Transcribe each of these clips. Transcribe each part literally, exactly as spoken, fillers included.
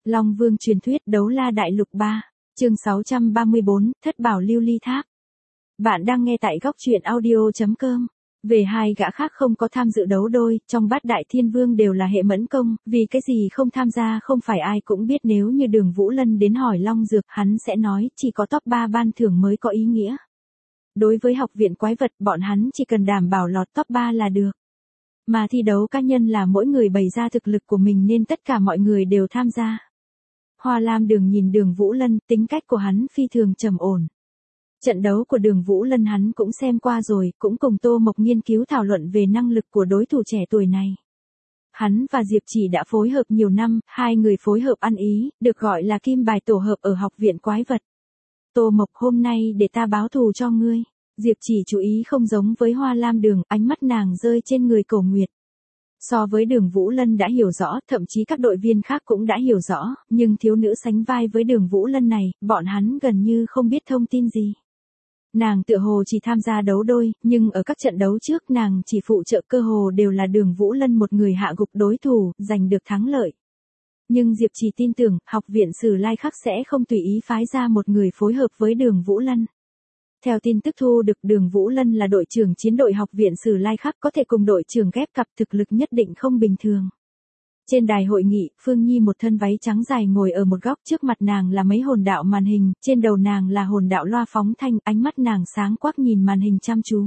Long Vương truyền thuyết đấu la đại lục ba, chương sáu trăm ba mươi bốn, thất bảo lưu ly tháp. Bạn đang nghe tại góc truyện audio chấm com. Về hai gã khác không có tham dự đấu đôi, trong bát đại thiên vương đều là hệ mẫn công, vì cái gì không tham gia không phải ai cũng biết, nếu như Đường Vũ Lân đến hỏi Long Dược, hắn sẽ nói chỉ có top ba ban thưởng mới có ý nghĩa. Đối với học viện quái vật, bọn hắn chỉ cần đảm bảo lọt top ba là được. Mà thi đấu cá nhân là mỗi người bày ra thực lực của mình nên tất cả mọi người đều tham gia. Hoa Lam Đường nhìn Đường Vũ Lân, tính cách của hắn phi thường trầm ổn. Trận đấu của Đường Vũ Lân hắn cũng xem qua rồi, cũng cùng Tô Mộc nghiên cứu thảo luận về năng lực của đối thủ trẻ tuổi này. Hắn và Diệp Chỉ đã phối hợp nhiều năm, hai người phối hợp ăn ý, được gọi là kim bài tổ hợp ở học viện quái vật. Tô Mộc, hôm nay để ta báo thù cho ngươi. Diệp Chỉ chú ý không giống với Hoa Lam Đường, ánh mắt nàng rơi trên người Cổ Nguyệt. So với Đường Vũ Lân đã hiểu rõ, thậm chí các đội viên khác cũng đã hiểu rõ, nhưng thiếu nữ sánh vai với Đường Vũ Lân này, bọn hắn gần như không biết thông tin gì. Nàng tựa hồ chỉ tham gia đấu đôi, nhưng ở các trận đấu trước nàng chỉ phụ trợ, cơ hồ đều là Đường Vũ Lân một người hạ gục đối thủ, giành được thắng lợi. Nhưng Diệp Chỉ tin tưởng, học viện Sử Lai Khắc sẽ không tùy ý phái ra một người phối hợp với Đường Vũ Lân. Theo tin tức thu được, Đường Vũ Lân là đội trưởng chiến đội học viện Sử Lai Khắc, có thể cùng đội trưởng ghép cặp, thực lực nhất định không bình thường. Trên đài hội nghị, Phương Nhi một thân váy trắng dài ngồi ở một góc, trước mặt nàng là mấy hồn đạo màn hình, trên đầu nàng là hồn đạo loa phóng thanh, ánh mắt nàng sáng quắc nhìn màn hình chăm chú.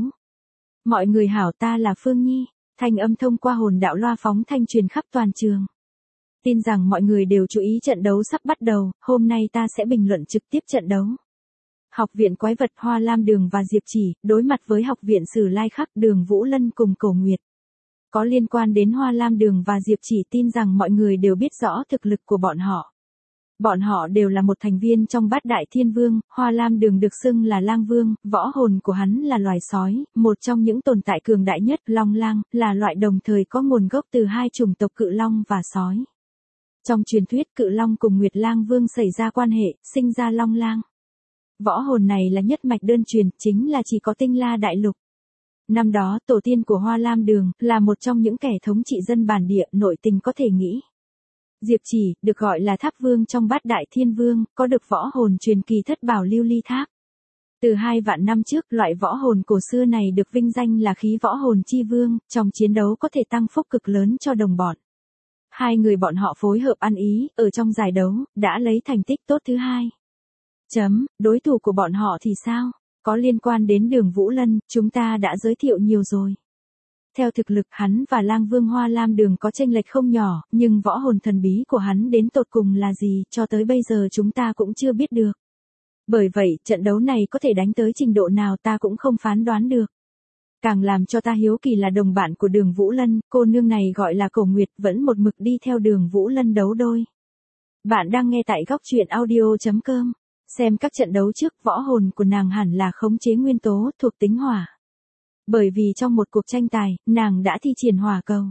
Mọi người hảo, ta là Phương Nhi, thanh âm thông qua hồn đạo loa phóng thanh truyền khắp toàn trường. Tin rằng mọi người đều chú ý trận đấu sắp bắt đầu, hôm nay ta sẽ bình luận trực tiếp trận đấu. Học viện quái vật, Hoa Lam Đường và Diệp Chỉ, đối mặt với học viện Sử Lai Khắc, Đường Vũ Lân cùng Cổ Nguyệt. Có liên quan đến Hoa Lam Đường và Diệp Chỉ, tin rằng mọi người đều biết rõ thực lực của bọn họ. Bọn họ đều là một thành viên trong bát đại thiên vương, Hoa Lam Đường được xưng là lang vương, võ hồn của hắn là loài sói, một trong những tồn tại cường đại nhất. Long lang, là loại đồng thời có nguồn gốc từ hai chủng tộc cự long và sói. Trong truyền thuyết, cự long cùng Nguyệt Lang Vương xảy ra quan hệ, sinh ra Long lang. Võ hồn này là nhất mạch đơn truyền, chính là chỉ có Tinh La Đại Lục. Năm đó, tổ tiên của Hoa Lam Đường, là một trong những kẻ thống trị dân bản địa, nội tình có thể nghĩ. Diệp Chỉ, được gọi là Tháp Vương trong bát đại thiên vương, có được võ hồn truyền kỳ thất bảo lưu ly tháp. Từ hai vạn năm trước, loại võ hồn cổ xưa này được vinh danh là khí võ hồn chi vương, trong chiến đấu có thể tăng phúc cực lớn cho đồng bọn. Hai người bọn họ phối hợp ăn ý, ở trong giải đấu, đã lấy thành tích tốt thứ hai. Chấm, đối thủ của bọn họ thì sao? Có liên quan đến Đường Vũ Lân, chúng ta đã giới thiệu nhiều rồi. Theo thực lực, hắn và Lang Vương Hoa Lam Đường có chênh lệch không nhỏ, nhưng võ hồn thần bí của hắn đến tột cùng là gì, cho tới bây giờ chúng ta cũng chưa biết được. Bởi vậy, trận đấu này có thể đánh tới trình độ nào ta cũng không phán đoán được. Càng làm cho ta hiếu kỳ là đồng bạn của Đường Vũ Lân, cô nương này gọi là Cổ Nguyệt, vẫn một mực đi theo Đường Vũ Lân đấu đôi. Bạn đang nghe tại góc truyện audio chấm com. Xem các trận đấu trước, võ hồn của nàng hẳn là khống chế nguyên tố thuộc tính hỏa. Bởi vì trong một cuộc tranh tài, nàng đã thi triển hỏa cầu.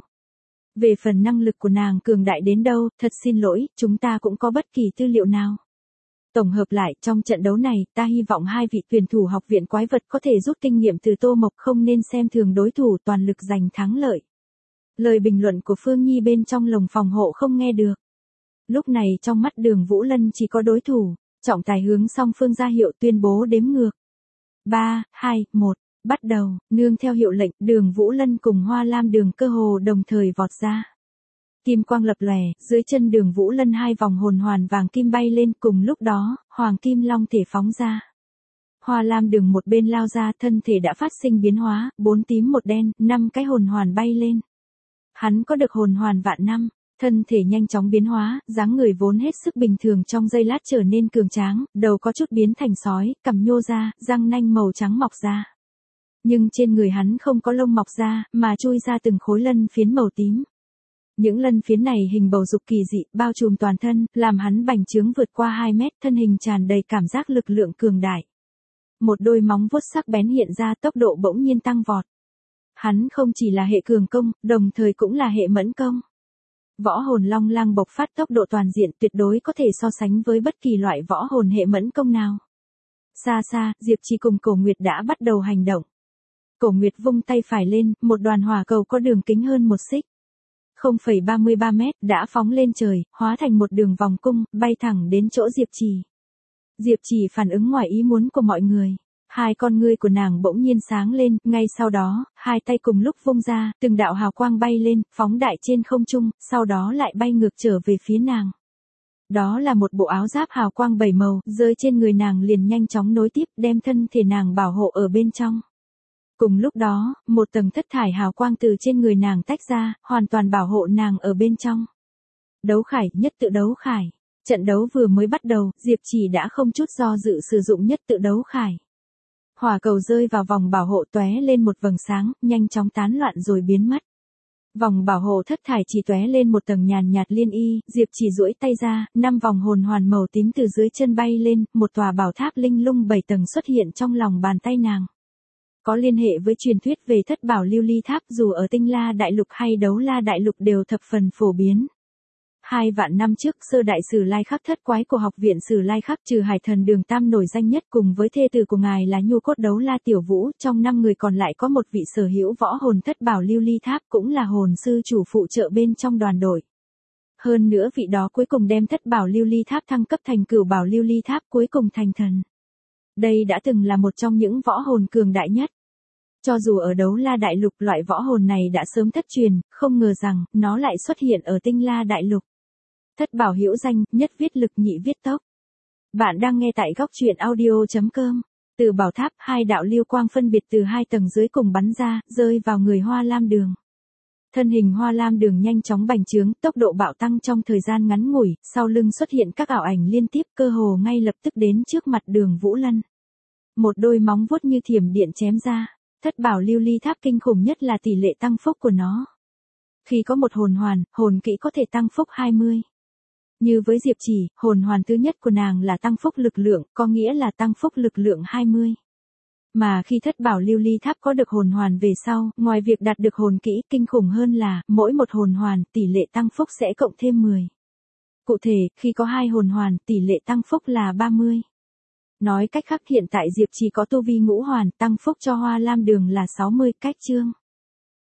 Về phần năng lực của nàng cường đại đến đâu, thật xin lỗi, chúng ta cũng có bất kỳ tư liệu nào. Tổng hợp lại, trong trận đấu này, ta hy vọng hai vị tuyển thủ học viện quái vật có thể rút kinh nghiệm từ Tô Mộc, không nên xem thường đối thủ, toàn lực giành thắng lợi. Lời bình luận của Phương Nhi bên trong lồng phòng hộ không nghe được. Lúc này trong mắt Đường Vũ Lân chỉ có đối thủ. Trọng tài hướng song phương ra hiệu, tuyên bố đếm ngược. ba, hai, một, bắt đầu, nương theo hiệu lệnh, Đường Vũ Lân cùng Hoa Lam Đường cơ hồ đồng thời vọt ra. Kim quang lập lòe, dưới chân Đường Vũ Lân hai vòng hồn hoàn vàng kim bay lên, cùng lúc đó, hoàng kim long thể phóng ra. Hoa Lam Đường một bên lao ra, thân thể đã phát sinh biến hóa, bốn tím một đen, năm cái hồn hoàn bay lên. Hắn có được hồn hoàn vạn năm. Thân thể nhanh chóng biến hóa, dáng người vốn hết sức bình thường trong giây lát trở nên cường tráng, đầu có chút biến thành sói, cằm nhô ra, răng nanh màu trắng mọc ra. Nhưng trên người hắn không có lông mọc ra, mà chui ra từng khối lân phiến màu tím. Những lân phiến này hình bầu dục kỳ dị, bao trùm toàn thân, làm hắn bành trướng vượt qua hai mét, thân hình tràn đầy cảm giác lực lượng cường đại. Một đôi móng vuốt sắc bén hiện ra, tốc độ bỗng nhiên tăng vọt. Hắn không chỉ là hệ cường công, đồng thời cũng là hệ mẫn công. Võ hồn Long lang bộc phát tốc độ toàn diện, tuyệt đối có thể so sánh với bất kỳ loại võ hồn hệ mẫn công nào. Xa xa, Diệp Chỉ cùng Cổ Nguyệt đã bắt đầu hành động. Cổ Nguyệt vung tay phải lên, một đoàn hỏa cầu có đường kính hơn một xích. không phẩy ba mươi ba mét, đã phóng lên trời, hóa thành một đường vòng cung, bay thẳng đến chỗ Diệp Trì. Diệp Trì phản ứng ngoài ý muốn của mọi người. Hai con ngươi của nàng bỗng nhiên sáng lên, ngay sau đó, hai tay cùng lúc vung ra, từng đạo hào quang bay lên, phóng đại trên không trung, sau đó lại bay ngược trở về phía nàng. Đó là một bộ áo giáp hào quang bảy màu, rơi trên người nàng liền nhanh chóng nối tiếp, đem thân thể nàng bảo hộ ở bên trong. Cùng lúc đó, một tầng thất thải hào quang từ trên người nàng tách ra, hoàn toàn bảo hộ nàng ở bên trong. Đấu khải, nhất tự đấu khải. Trận đấu vừa mới bắt đầu, Diệp Trì đã không chút do dự sử dụng nhất tự đấu khải. Hỏa cầu rơi vào vòng bảo hộ tóe lên một vầng sáng, nhanh chóng tán loạn rồi biến mất. Vòng bảo hộ thất thải chỉ tóe lên một tầng nhàn nhạt liên y, Diệp Trì duỗi tay ra, năm vòng hồn hoàn màu tím từ dưới chân bay lên, một tòa bảo tháp linh lung bảy tầng xuất hiện trong lòng bàn tay nàng. Có liên hệ với truyền thuyết về thất bảo lưu ly tháp, dù ở Tinh La Đại Lục hay Đấu La Đại Lục đều thập phần phổ biến. Hai vạn năm trước, sơ đại Sử Lai Khắc thất quái của học viện Sử Lai Khắc trừ Hải Thần Đường Tam nổi danh nhất cùng với thê tử của ngài là Nhu Cốt Đấu La Tiểu Vũ, trong năm người còn lại có một vị sở hữu võ hồn thất bảo lưu ly tháp, cũng là hồn sư chủ phụ trợ bên trong đoàn đội. Hơn nữa vị đó cuối cùng đem thất bảo lưu ly tháp thăng cấp thành cửu bảo lưu ly tháp, cuối cùng thành thần. Đây đã từng là một trong những võ hồn cường đại nhất. Cho dù ở Đấu La Đại Lục, loại võ hồn này đã sớm thất truyền, không ngờ rằng nó lại xuất hiện ở Tinh La Đại Lục. Thất bảo hữu danh, nhất viết lực nhị viết tốc. Bạn đang nghe tại góc truyện audio chấm com. Từ bảo tháp, hai đạo lưu quang phân biệt từ hai tầng dưới cùng bắn ra, rơi vào người Hoa Lam Đường. Thân hình Hoa Lam Đường nhanh chóng bành trướng, tốc độ bạo tăng trong thời gian ngắn ngủi, sau lưng xuất hiện các ảo ảnh liên tiếp, cơ hồ ngay lập tức đến trước mặt Đường Vũ Lân. Một đôi móng vuốt như thiểm điện chém ra. Thất bảo lưu ly tháp kinh khủng nhất là tỷ lệ tăng phúc của nó. Khi có một hồn hoàn, hồn kỹ có thể tăng phúc hai mươi. Như với Diệp Trì, hồn hoàn thứ nhất của nàng là tăng phúc lực lượng, có nghĩa là tăng phúc lực lượng hai mươi. Mà khi thất bảo lưu ly tháp có được hồn hoàn về sau, ngoài việc đạt được hồn kỹ, kinh khủng hơn là, mỗi một hồn hoàn, tỷ lệ tăng phúc sẽ cộng thêm mười. Cụ thể, khi có hai hồn hoàn, tỷ lệ tăng phúc là ba mươi. Nói cách khác hiện tại Diệp Trì có tu vi ngũ hoàn, tăng phúc cho Hoa Lam Đường là sáu mươi, cách chương.